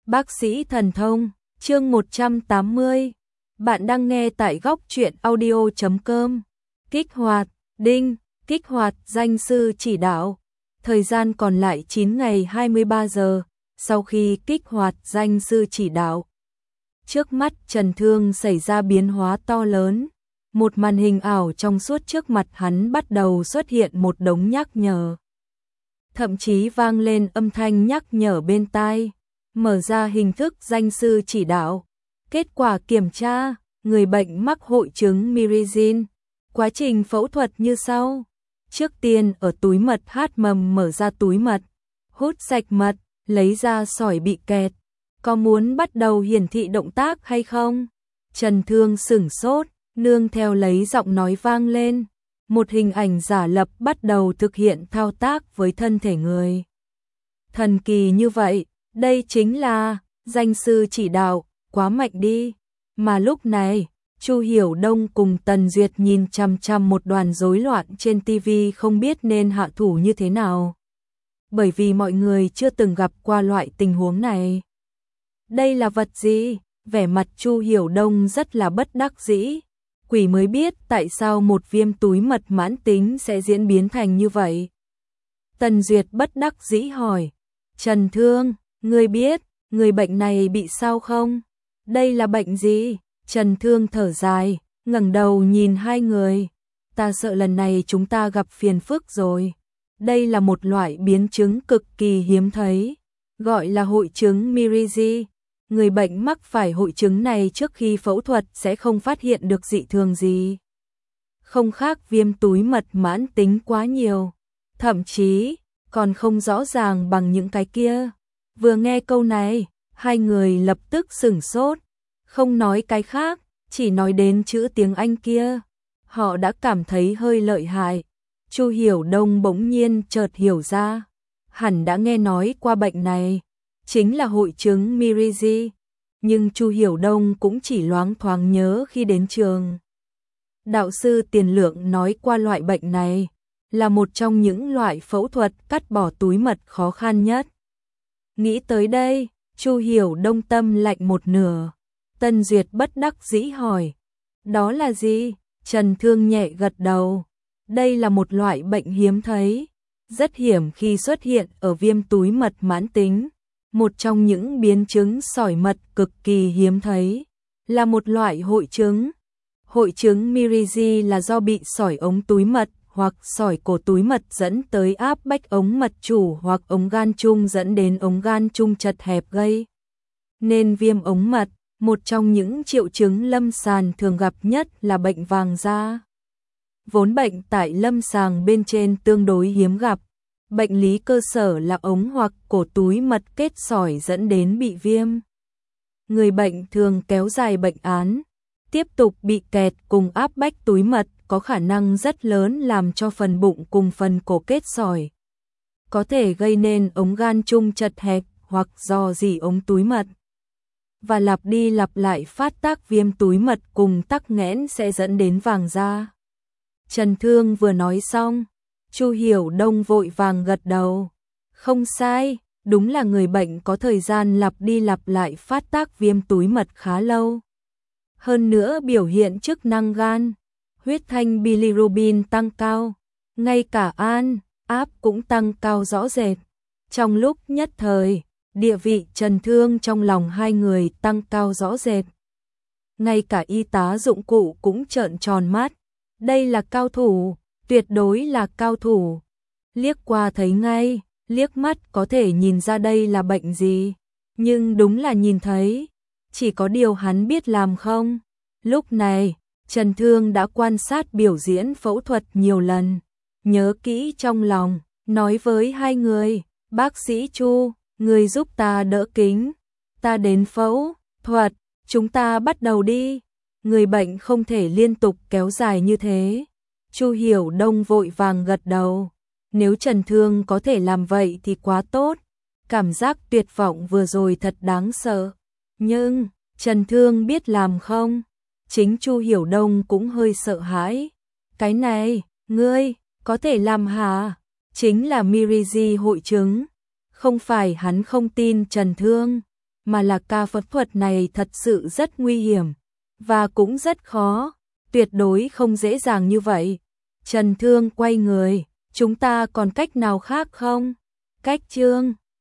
Bác sĩ thần thông, chương 180. Bạn đang nghe tại góc truyện audio.com. Kích hoạt, đinh, kích hoạt danh sư chỉ đạo. Thời gian còn lại 9 ngày 23 giờ, sau khi kích hoạt danh sư chỉ đạo. Trước mắt Trần Thương xảy ra biến hóa to lớn. Một màn hình ảo trong suốt trước mặt hắn bắt đầu xuất hiện một đống nhắc nhở. Thậm chí vang lên âm thanh nhắc nhở bên tai. Mở ra hình thức danh sư chỉ đạo. Kết quả kiểm tra, người bệnh mắc hội chứng Mirizin. Quá trình phẫu thuật như sau. Trước tiên ở túi mật hát mầm mở ra túi mật, hút sạch mật, lấy ra sỏi bị kẹt. Có muốn bắt đầu hiển thị động tác hay không? Trần Thương sửng sốt, nương theo lấy giọng nói vang lên. Một hình ảnh giả lập bắt đầu thực hiện thao tác với thân thể người. Thần kỳ như vậy, đây chính là danh sư chỉ đạo, quá mạnh đi. Mà lúc này, Chu Hiểu Đông cùng Tần Duyệt nhìn chằm chằm một đoàn rối loạn trên TV không biết nên hạ thủ như thế nào. Bởi vì mọi người chưa từng gặp qua loại tình huống này. Đây là vật gì? Vẻ mặt Chu Hiểu Đông rất là bất đắc dĩ. Quỷ mới biết tại sao một viêm túi mật mãn tính sẽ diễn biến thành như vậy. Tần Duyệt bất đắc dĩ hỏi. Trần Thương, ngươi biết, người bệnh này bị sao không? Đây là bệnh gì? Trần Thương thở dài, ngẩng đầu nhìn hai người. Ta sợ lần này chúng ta gặp phiền phức rồi. Đây là một loại biến chứng cực kỳ hiếm thấy, gọi là hội chứng Mirizi. Người bệnh mắc phải hội chứng này trước khi phẫu thuật sẽ không phát hiện được dị thường gì. Không khác viêm túi mật mãn tính quá nhiều, thậm chí còn không rõ ràng bằng những cái kia. Vừa nghe câu này, hai người lập tức sửng sốt, không nói cái khác, chỉ nói đến chữ tiếng Anh kia. Họ đã cảm thấy hơi lợi hại. Chu Hiểu Đông bỗng nhiên chợt hiểu ra, hẳn đã nghe nói qua bệnh này, chính là hội chứng Mirizi, nhưng Chu Hiểu Đông cũng chỉ loáng thoáng nhớ khi đến trường. Đạo sư Tiền Lượng nói qua loại bệnh này, là một trong những loại phẫu thuật cắt bỏ túi mật khó khăn nhất. Nghĩ tới đây, Chu Hiểu Đông tâm lạnh một nửa. Tân Duyệt bất đắc dĩ hỏi, đó là gì? Trần Thương nhẹ gật đầu. Đây là một loại bệnh hiếm thấy, rất hiểm khi xuất hiện ở viêm túi mật mãn tính. Một trong những biến chứng sỏi mật cực kỳ hiếm thấy, là một loại hội chứng. Hội chứng Mirizi là do bị sỏi ống túi mật hoặc sỏi cổ túi mật dẫn tới áp bách ống mật chủ hoặc ống gan trung dẫn đến ống gan trung chật hẹp gây nên viêm ống mật. Một trong những triệu chứng lâm sàng thường gặp nhất là bệnh vàng da. Vốn bệnh tại lâm sàng bên trên tương đối hiếm gặp. Bệnh lý cơ sở là ống hoặc cổ túi mật kết sỏi dẫn đến bị viêm. Người bệnh thường kéo dài bệnh án, tiếp tục bị kẹt cùng áp bách túi mật có khả năng rất lớn làm cho phần bụng cùng phần cổ kết sỏi. Có thể gây nên ống gan trung chật hẹp hoặc rò rỉ ống túi mật. Và lặp đi lặp lại phát tác viêm túi mật cùng tắc nghẽn sẽ dẫn đến vàng da. Trần Thương vừa nói xong, Chu Hiểu Đông vội vàng gật đầu. Không sai, đúng là người bệnh có thời gian lặp đi lặp lại phát tác viêm túi mật khá lâu. Hơn nữa biểu hiện chức năng gan, huyết thanh bilirubin tăng cao, ngay cả an, áp cũng tăng cao rõ rệt. Trong lúc nhất thời, địa vị Trần Thương trong lòng hai người tăng cao rõ rệt. Ngay cả y tá dụng cụ cũng trợn tròn mắt. Đây là cao thủ, tuyệt đối là cao thủ. Liếc qua thấy ngay, liếc mắt có thể nhìn ra đây là bệnh gì. Nhưng đúng là nhìn thấy, chỉ có điều hắn biết làm không. Lúc này, Trần Thương đã quan sát biểu diễn phẫu thuật nhiều lần. Nhớ kỹ trong lòng, nói với hai người, bác sĩ Chu, người giúp ta đỡ kính. Ta đến phẫu thuật, chúng ta bắt đầu đi. Người bệnh không thể liên tục kéo dài như thế. Chu Hiểu Đông vội vàng gật đầu. Nếu Trần Thương có thể làm vậy thì quá tốt. Cảm giác tuyệt vọng vừa rồi thật đáng sợ. Nhưng, Trần Thương biết làm không? Chính Chu Hiểu Đông cũng hơi sợ hãi. Cái này, ngươi, có thể làm hả? Chính là Mirizi hội chứng. Không phải hắn không tin Trần Thương, mà là ca phẫu thuật này thật sự rất nguy hiểm và cũng rất khó, tuyệt đối không dễ dàng như vậy. Trần Thương quay người, chúng ta còn cách nào khác không? Cách Trương